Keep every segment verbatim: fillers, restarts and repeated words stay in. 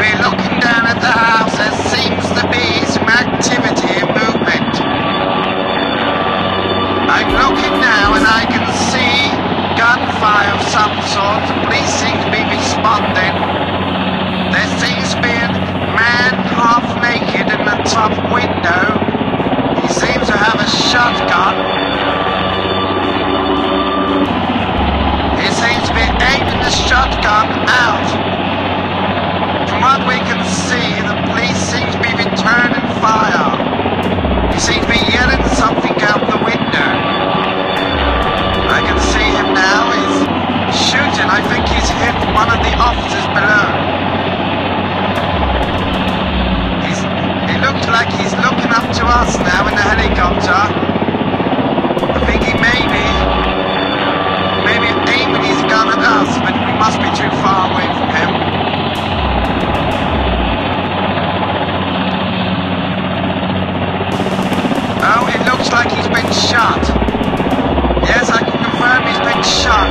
we're looking down at the house. There seems to be some activity and movement. I'm looking now and I can see gunfire of some sort. The police seem to be responding. There seems to be a man half naked in the top window. He seems to have a shotgun. He seems to be aiming the shotgun out. From what we can see, the police seem to be returning fire. He seems to be yelling something out the window. I can see him now. He's shooting. I think he's hit one of the officers below. He's, he looks like he's looking up to us now in the helicopter. I think he may be, maybe aiming his gun at us, but we must be too far away from him. Oh, it looks like he's been shot. Yes, I can confirm he's been shot.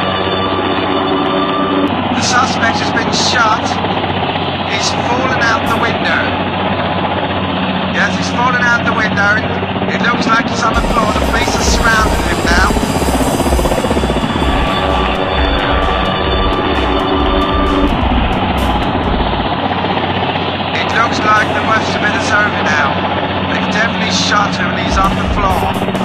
The suspect has been shot. He's fallen out the window. Yes, he's fallen out the window. It looks like he's on the floor. The police are surrounding him now. It looks like the worst of it is over now. They've definitely shot him and he's on the floor.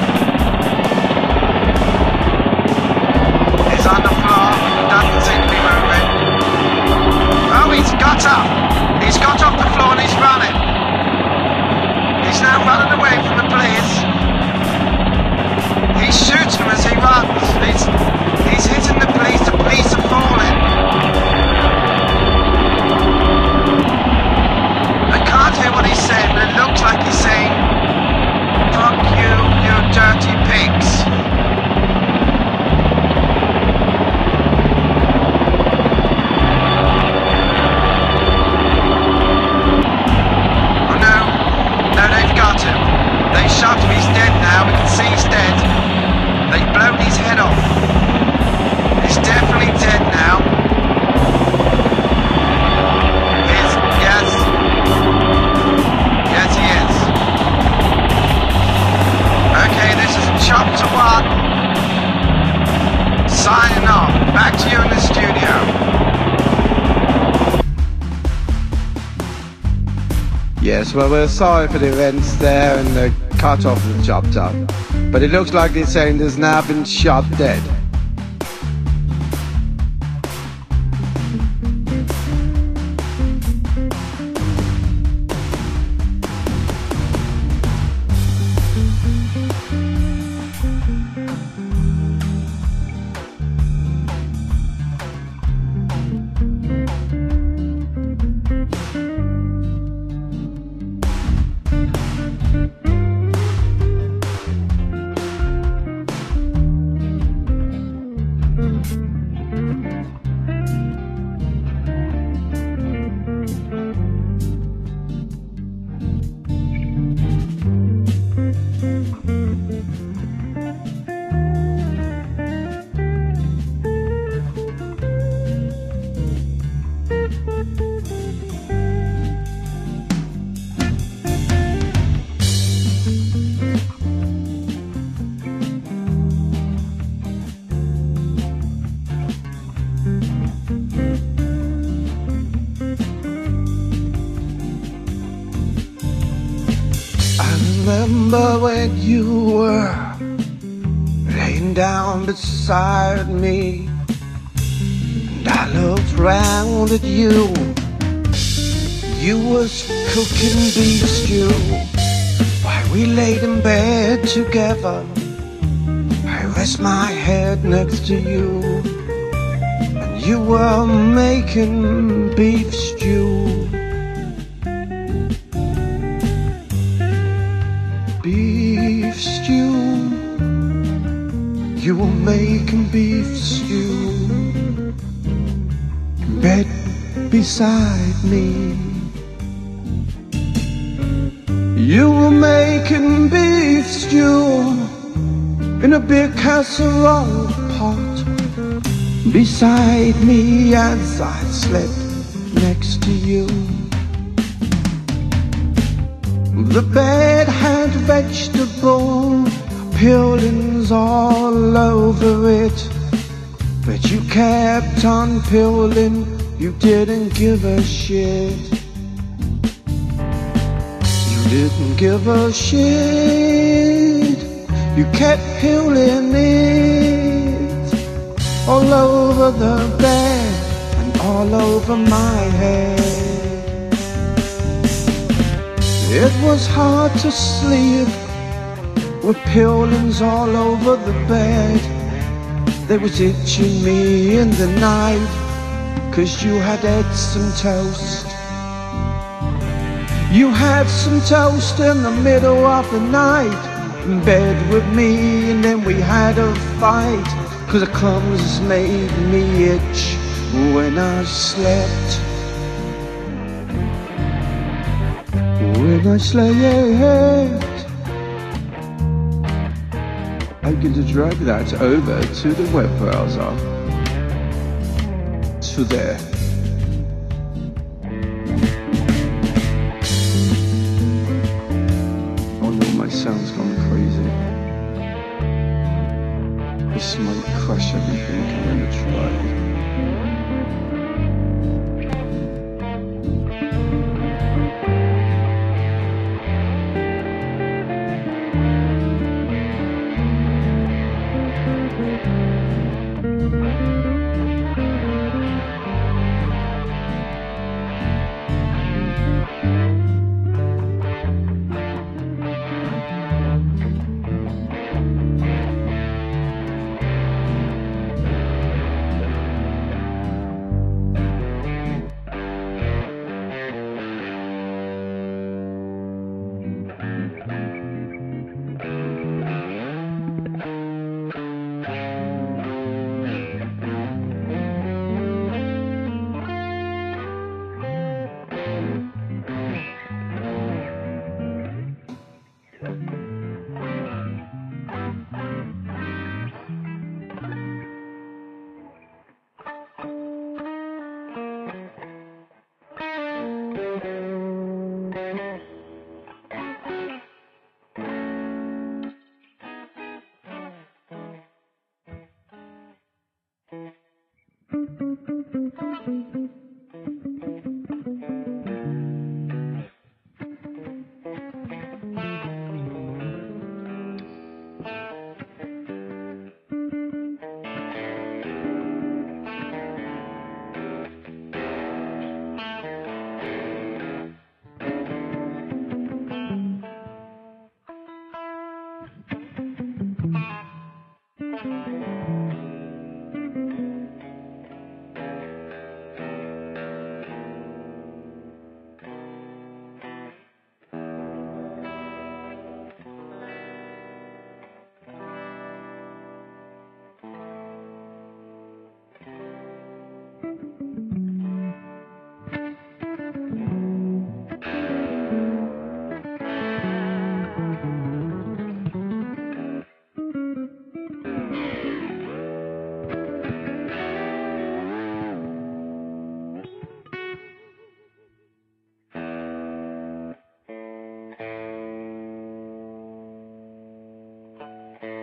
He's on the floor, doesn't seem to be moving. Oh, he's got up! He's got off the floor and he's running. He's now running away from the police. He's shooting them as he runs. He's, he's hitting the police, the police are falling. I can't hear what he said, but it looks like he's saying, "Fuck you, you dirty pigs." Oh no, no, they've got him. They shot him, he's dead now, we can see he's dead. They've blown his head off. He's definitely dead now. He's, yes. Yes, he is. Okay, this is Chapter One. Signing off. Back to you in the studio. Yes, well, we're sorry for the events there and the cut off of the chapter. But it looks like they're saying there's now been shot dead. Remember when you were laying down beside me, and I looked round at you. You was cooking beef stew while we laid in bed together. I rest my head next to you, and you were making beef stew. Beef stew, you were making beef stew in bed beside me. You were making beef stew in a big casserole pot beside me as I slept next to you. The bed had vegetable peelings all over it, but you kept on peeling, you didn't give a shit. You didn't give a shit. You kept peeling it all over the bed and all over my head. It was hard to sleep with peelings all over the bed. They was itching me in the night, 'cause you had ate some toast. You had some toast in the middle of the night, in bed with me, and then we had a fight, 'cause the crumbs made me itch when I slept. When I slept, I'm going to drag that over to the web browser, to there. Oh no, my sound's gone crazy. This might crush everything. I'm going to try.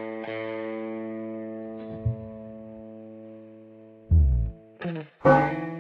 Mm-hmm.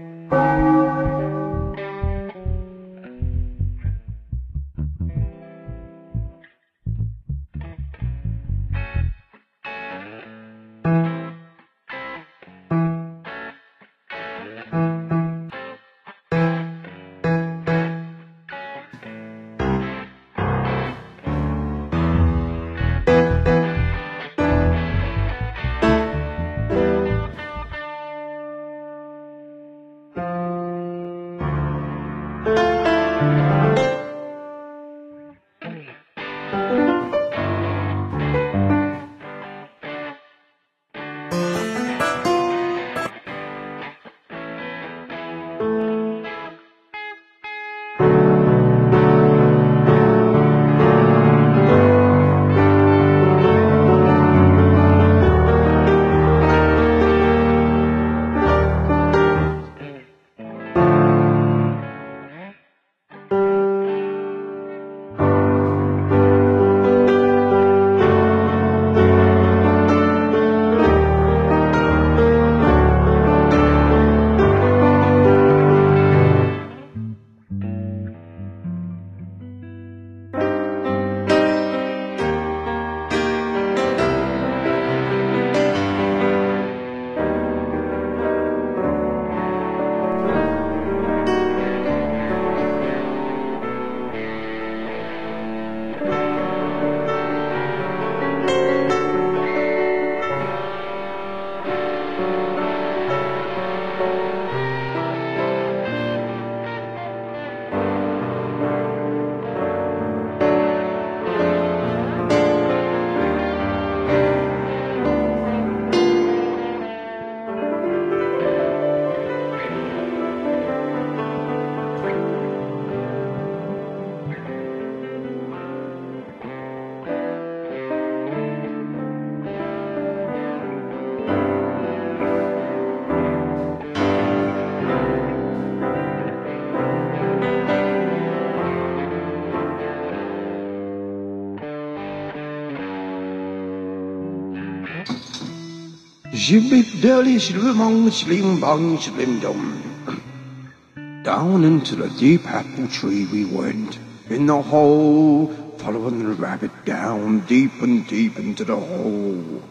Shibby dilly shlim shlim bong shlim dum. Down into the deep apple tree we went, in the hole, following the rabbit down deep and deep into the hole.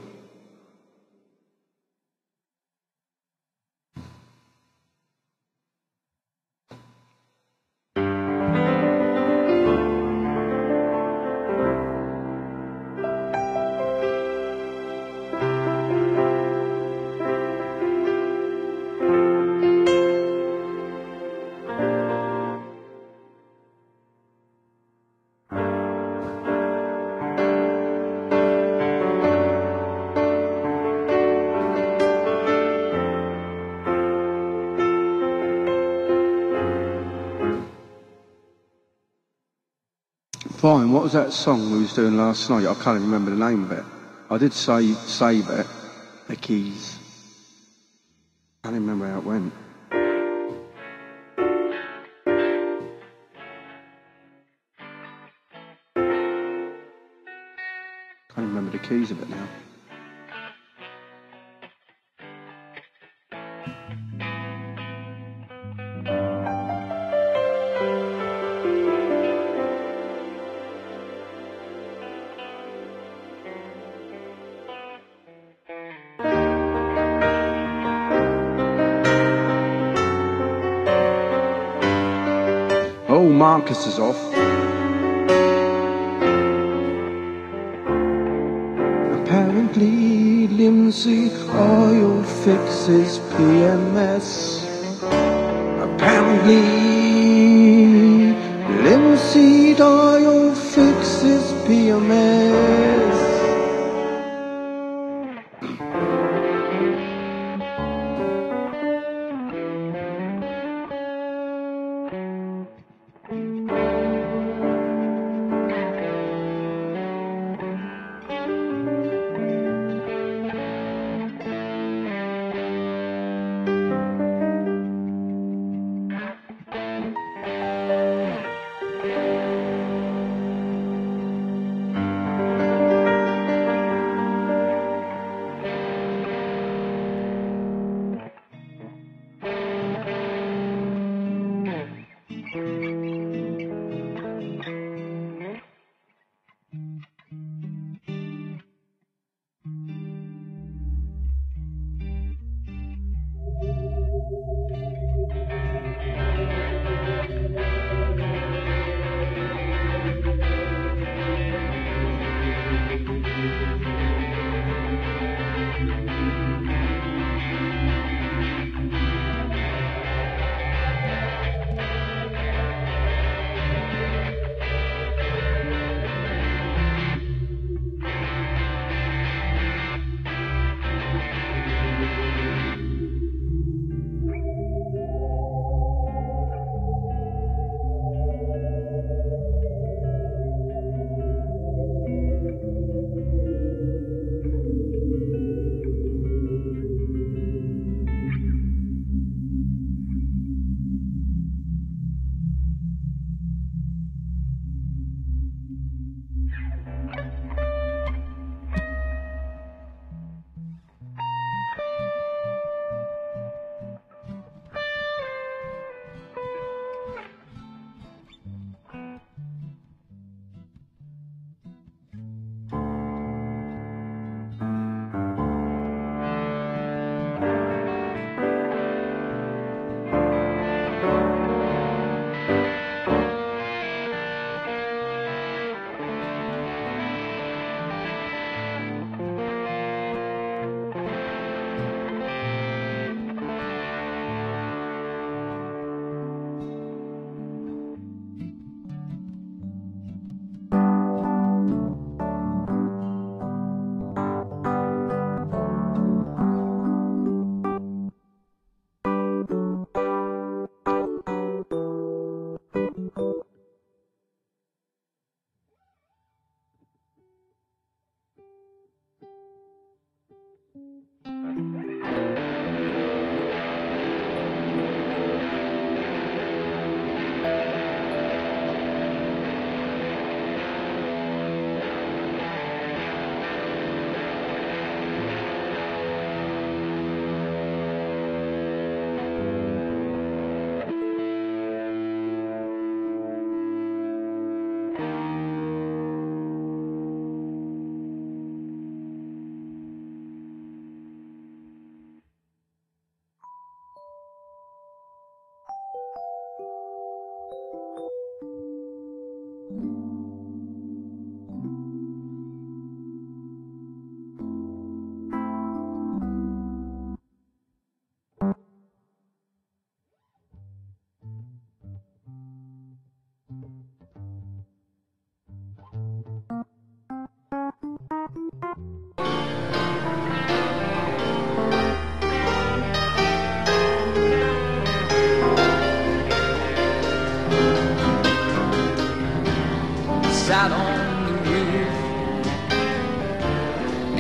Fine, what was that song we was doing last night? I can't even remember the name of it. I did say save it, the keys. I can't even remember how it went. Can't remember the keys of it now. Oh, Marcus is off. Apparently, Lindsay Oil fixes P M S. Apparently, Lindsay Oil fixes P M S.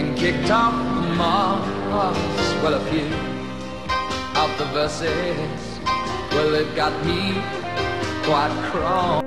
been kicked off Mars. Well, a few of the verses, well, they've got me quite cross.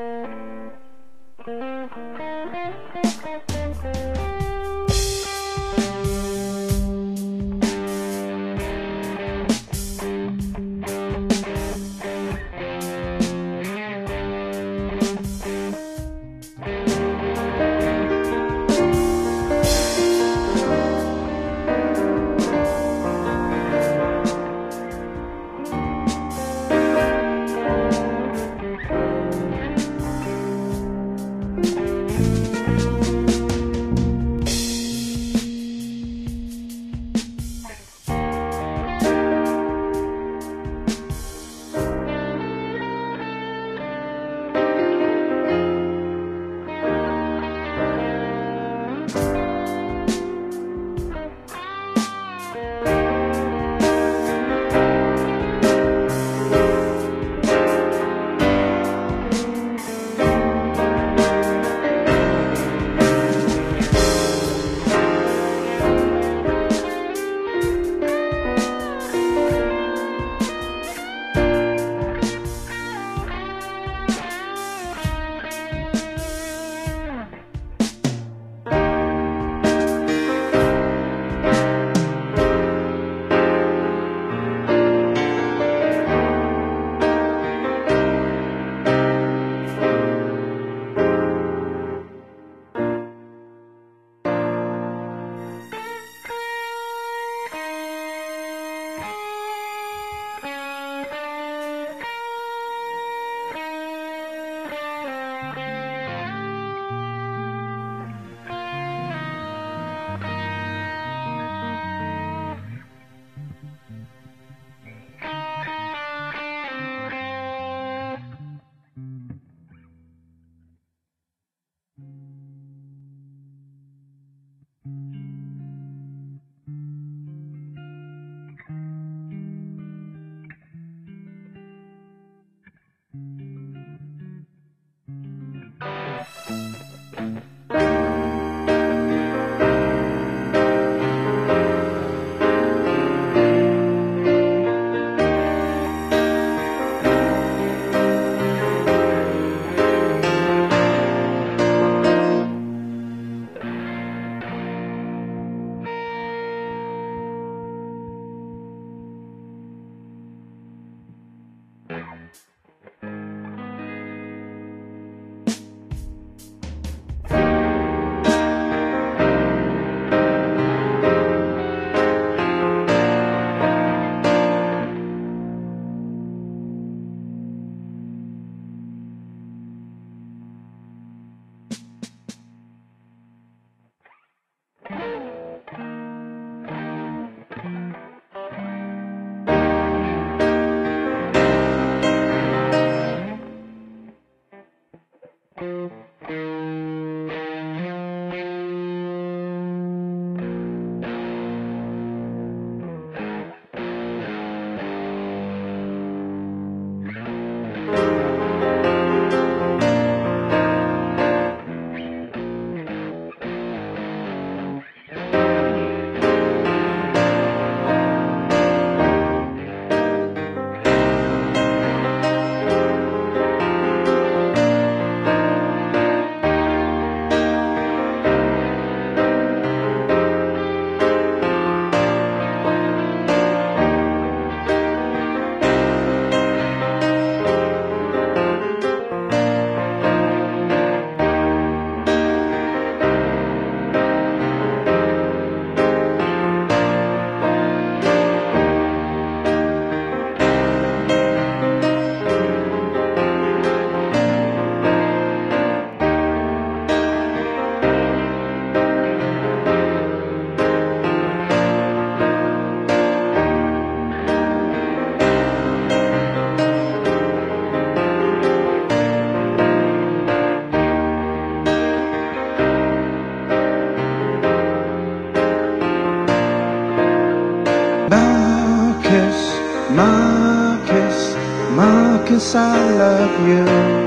Marcus, Marcus, I love you.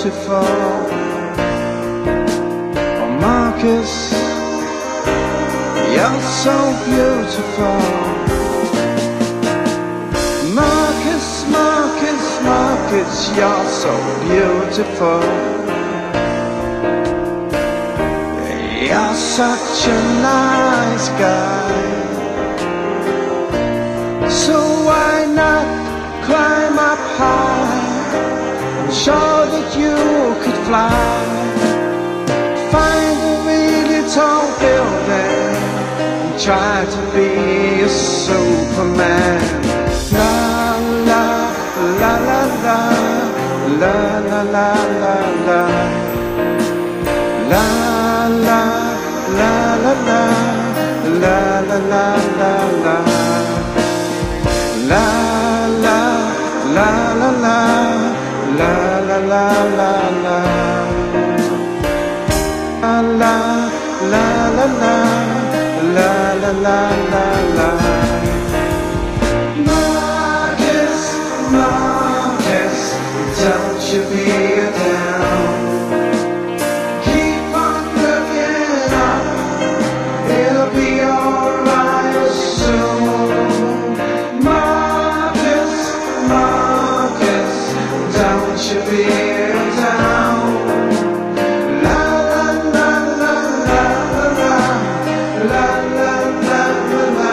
beautiful. Oh, Marcus, you're so beautiful. Marcus, Marcus, Marcus, you're so beautiful. You're such a nice guy. So why not climb up high and show that you could fly? Find a really tall building and try to be a Superman. La la la la la la la la la la la la la la la la la la la la. La la la la la la la la la la la la la la la la la la. Marcus, Marcus, don't you be down. Keep on looking up, it'll be alright soon. Don't you be down. La la la la la la la la la la.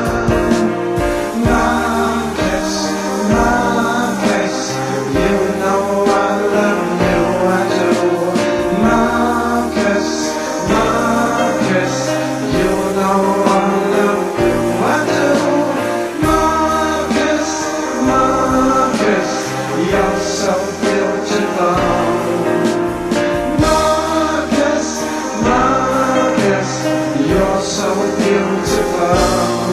Marcus, Marcus, you know I love you, I do. Marcus, Marcus, you know I love you, I do. Marcus, Marcus, you're so beautiful. Marcus, Marcus, you're so beautiful.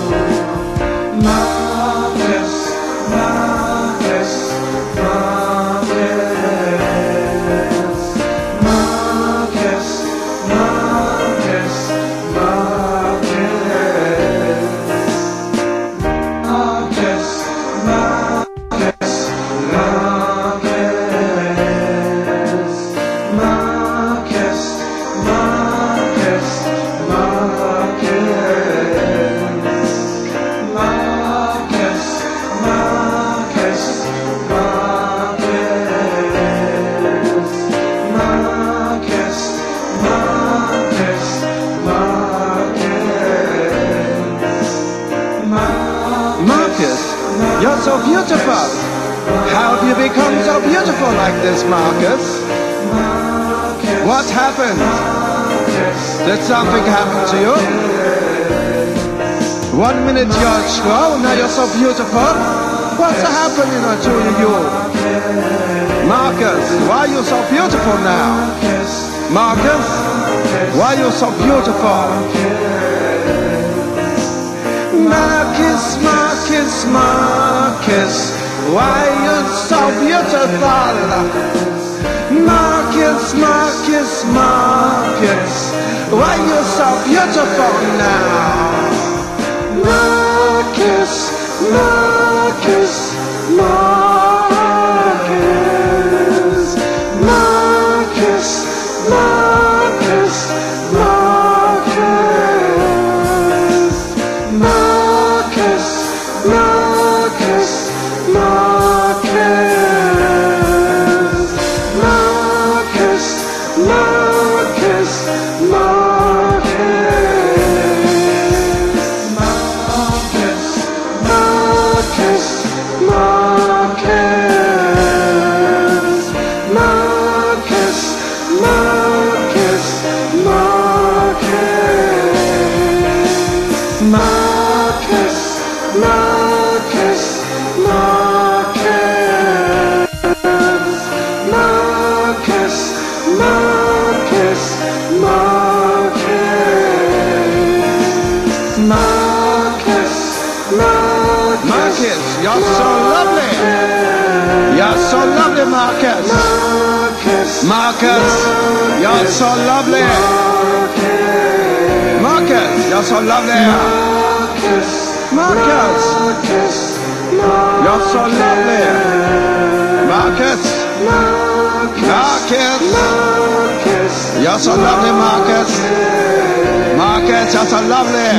Marcus, Marcus, Marcus, Marcus, Marcus, Marcus, Marcus, Marcus. Marcus, you're so beautiful. How have you become so beautiful like this, Marcus? What happened? Did something happen to you? One minute you're strong, now you're so beautiful. What's happening to you? Marcus, why are you so beautiful now? Marcus, why are you so beautiful? Marcus, Marcus, Marcus, why are you so beautiful? Marcus, Marcus, Marcus, why are you so beautiful now? Marcus, Marcus, Marcus, Marcus, Marcus, Marcus, Marcus, Marcus, Marcus, Marcus, Marcus, Marcus, you're so lovely. You're so lovely, Marcus. Marcus, you're so lovely. Marcus, you're so lovely. Marcus, you're so lovely. Marcus. Marcus, you're so lovely, Marcus. Marcus, you're so lovely.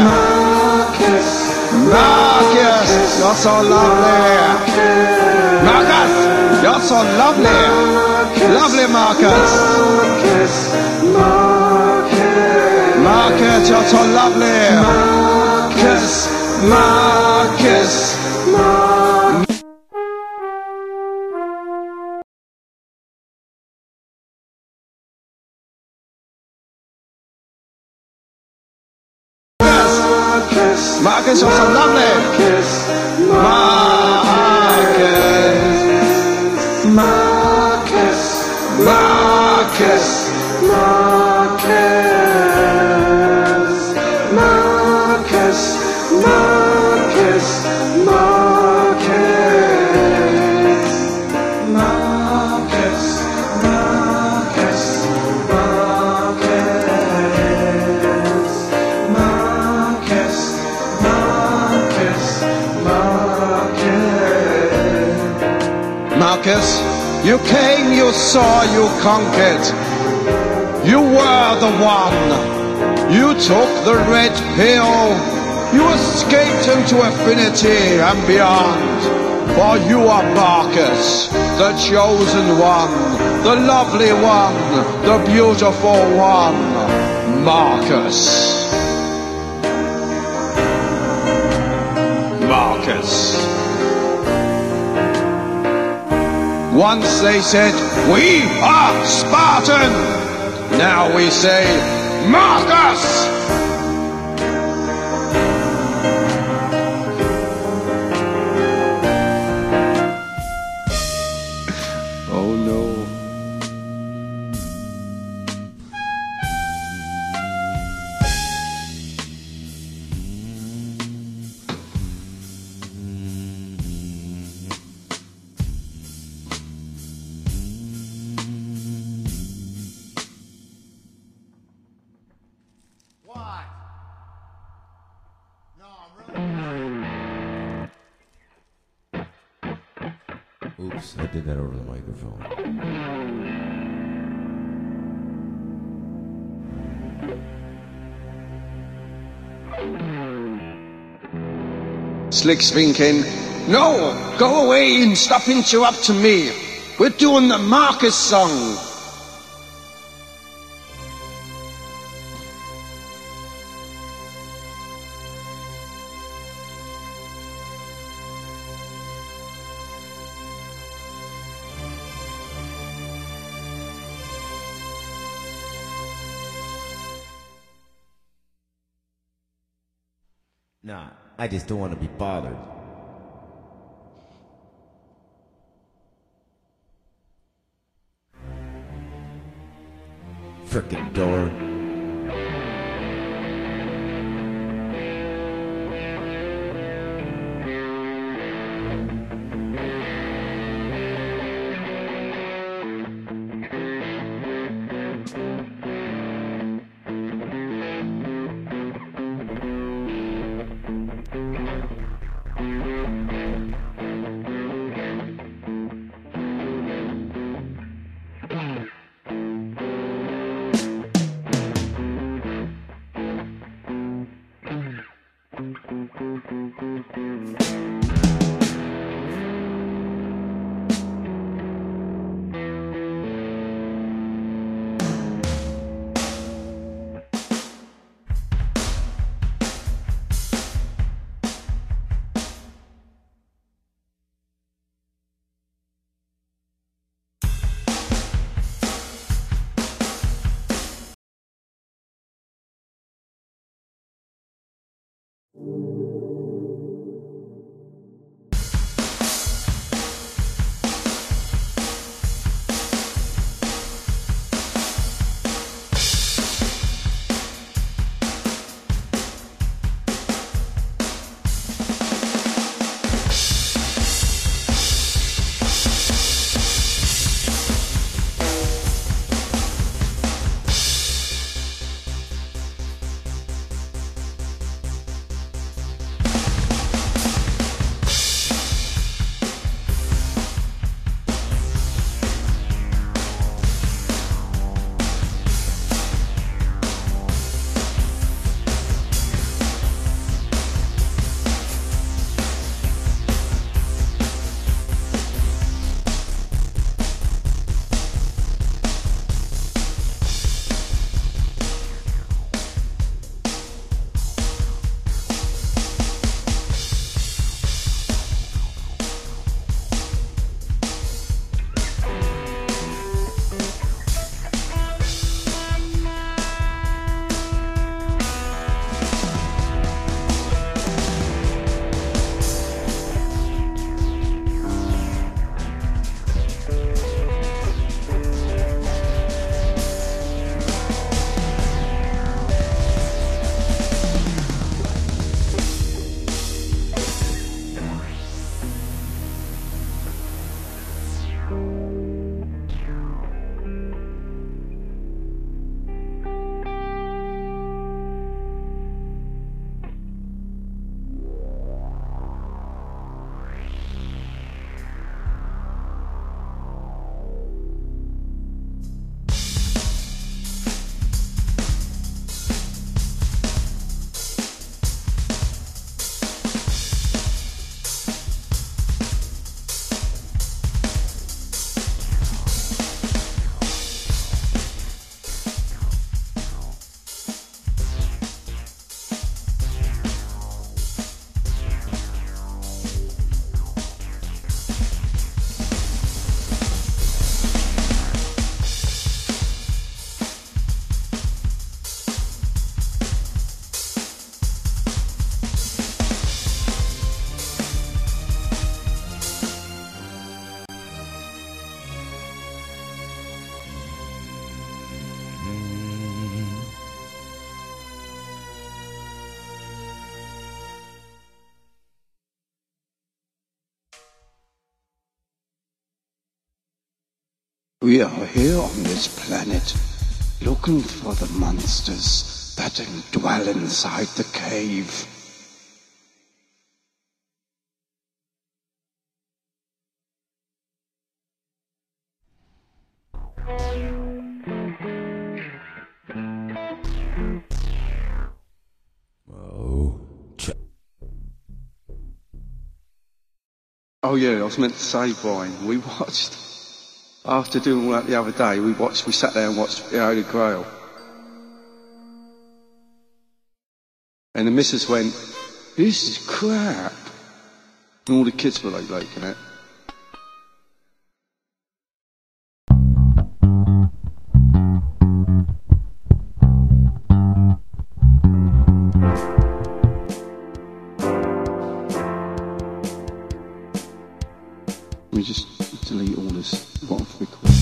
Marcus, you're so lovely. Marcus, you're so lovely. Lovely, Marcus. Marcus, you're so lovely. Marcus, Marcus, Marcus. Marcus, you're so lovely. Marcus, Marcus, Marcus, Marcus, Marcus, Marcus, Marcus, Marcus, Marcus, Marcus, Marcus, Marcus, you came, you saw, you conquered. You were the one. You took the red pill. You escaped into infinity and beyond. For you are Marcus, the chosen one, the lovely one, the beautiful one, Marcus. Marcus. Once they said, we are Spartan. Now we say, Marcus. Oh no. Oops, I did that over the microphone. Slick's thinking, no, go away and stop interrupting me. We're doing the Marcus song. Nah, I just don't want to be bothered. Frickin' door. We are here on this planet, looking for the monsters that dwell inside the cave. Oh, ch- Oh yeah, I was meant to say, Brian, we watched, after doing all that the other day, we watched, we sat there and watched The Holy Grail. And the missus went, this is crap. And all the kids were like liking it. Let me just delete all this, what I've recorded.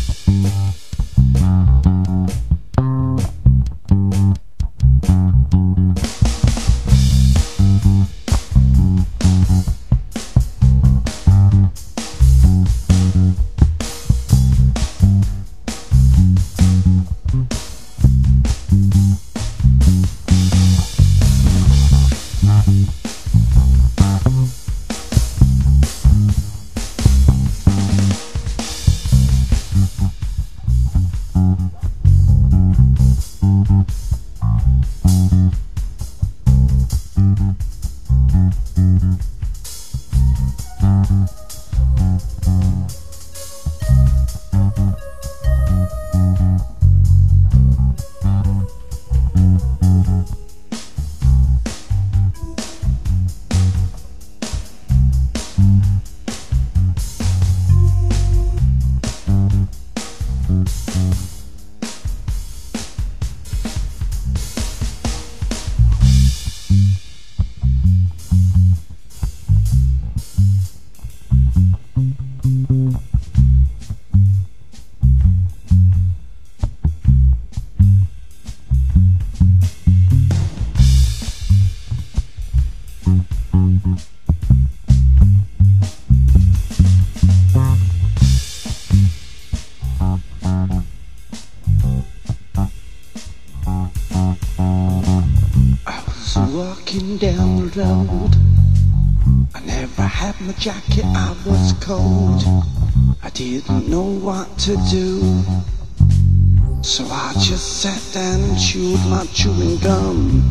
Walking down the road, I never had my jacket, I was cold. I didn't know what to do, so I just sat down and chewed my chewing gum.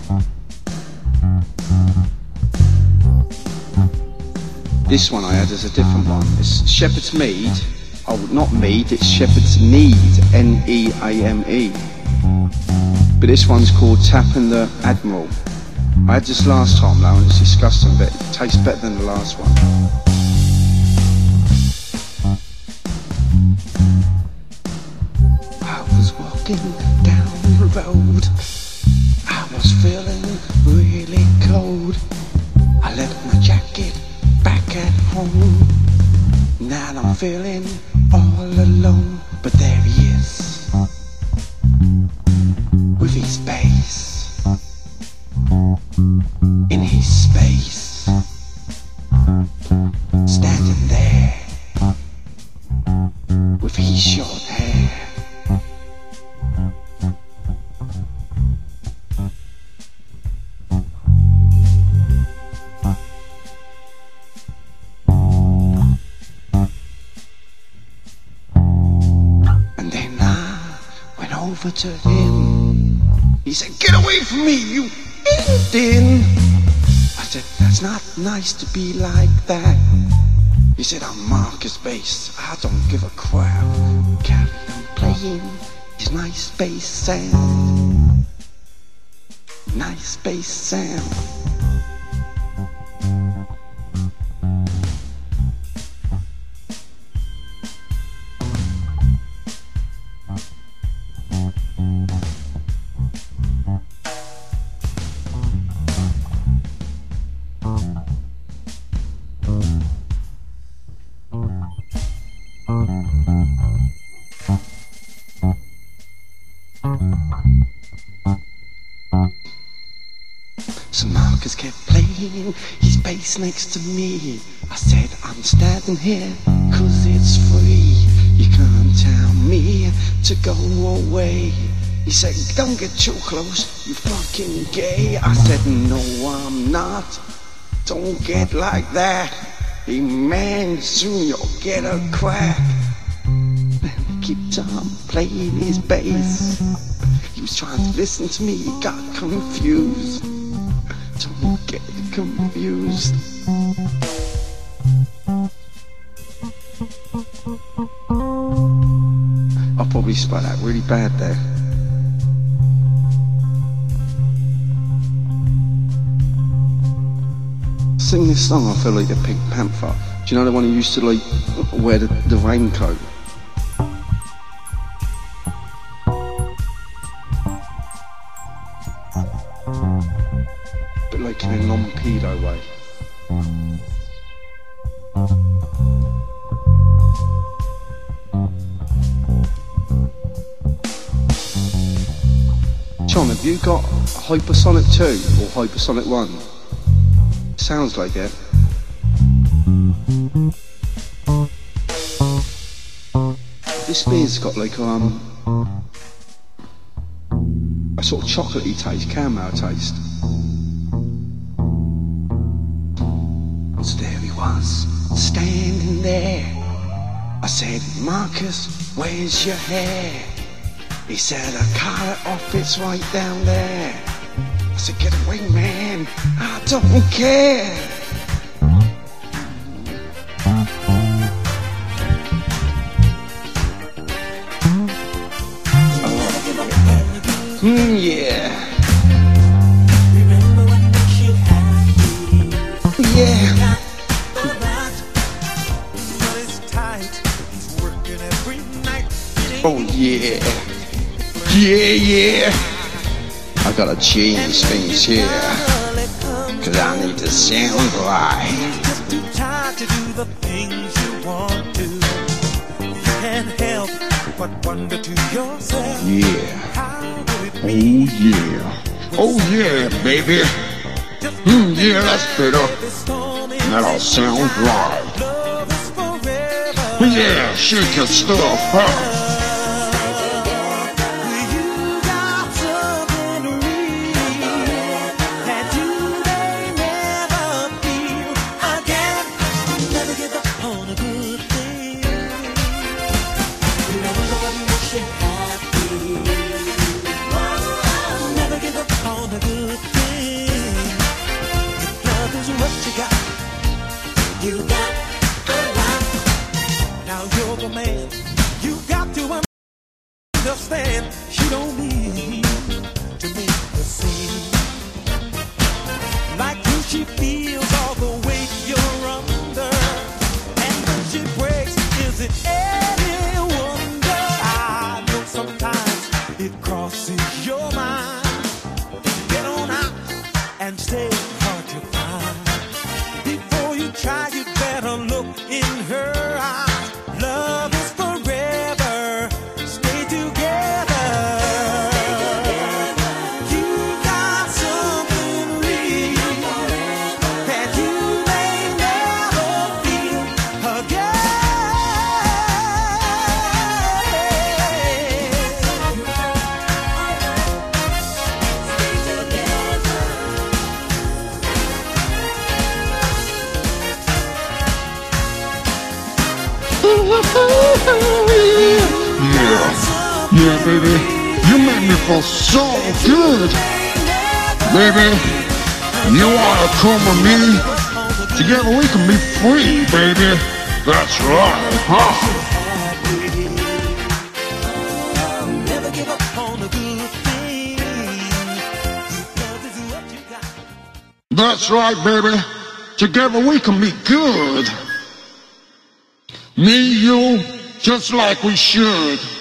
This one I had is a different one. It's Shepherd's Mead. Oh, not mead, it's Shepherd's Need, N E A M E. But this one's called Tapping the Admiral. I had this last time though and it's disgusting, but it tastes better than the last one. I was walking down the road, I was feeling really cold. I left my jacket back at home, now I'm feeling all alone. But there he is, with his bass, in his space, standing there, with his short hair. And then I went over to him. He said, "Get away from me, you Indian." I said, "That's not nice to be like that." He said, "I'm Marcus Bass, I don't give a crap." Carry on playing his nice bass sound. Nice bass sound. So Marcus kept playing his bass next to me. I said, "I'm standing here 'cause it's free." You can't tell me to go away. He said, don't get too close, you fucking gay. I said, no, I'm not. Don't get like that. Hey man, soon you'll get a crack. Then he kept on playing his bass. He was trying to listen to me, he got confused. Don't get confused. I'll probably spell that really bad there. Sing this song, I feel like the Pink Panther. Do you know the one who used to like wear the, the raincoat? But like in a non-pedo way. John, have you got Hypersonic two or Hypersonic one? Sounds like it. This beer's got like um a sort of chocolatey taste, caramel taste. So there he was, standing there. I said, Marcus, where's your hair? He said, I cut it off, it's right down there. I said, get away, man, I don't care. Oh. Mm, yeah. Yeah. Oh, yeah. Yeah, yeah. I gotta change things here, cause I need to sound right. Just too tired to do the things you want to. You can't help but wonder to yourself. Yeah. Oh yeah. Oh yeah, baby. Mm, yeah, that's better. That'll sound right. Yeah, shake your stuff, huh? Understand, you don't need to make the scene. Like who she feels all the weight you're under, and when she breaks, is it any wonder? I know sometimes it crosses your mind. Get on out and stay hard to find. Before you try, you'd better look in her eyes. Love is forever. Stay together. You got something real that you may never feel again. Yeah, yeah, baby, you make me feel so good. Baby, you wanna come with me? Together we can be free, baby. That's right, huh? Never give up on a good thing. Love is what you got. That's right, baby. Together we can be good. Me, you, just like we should.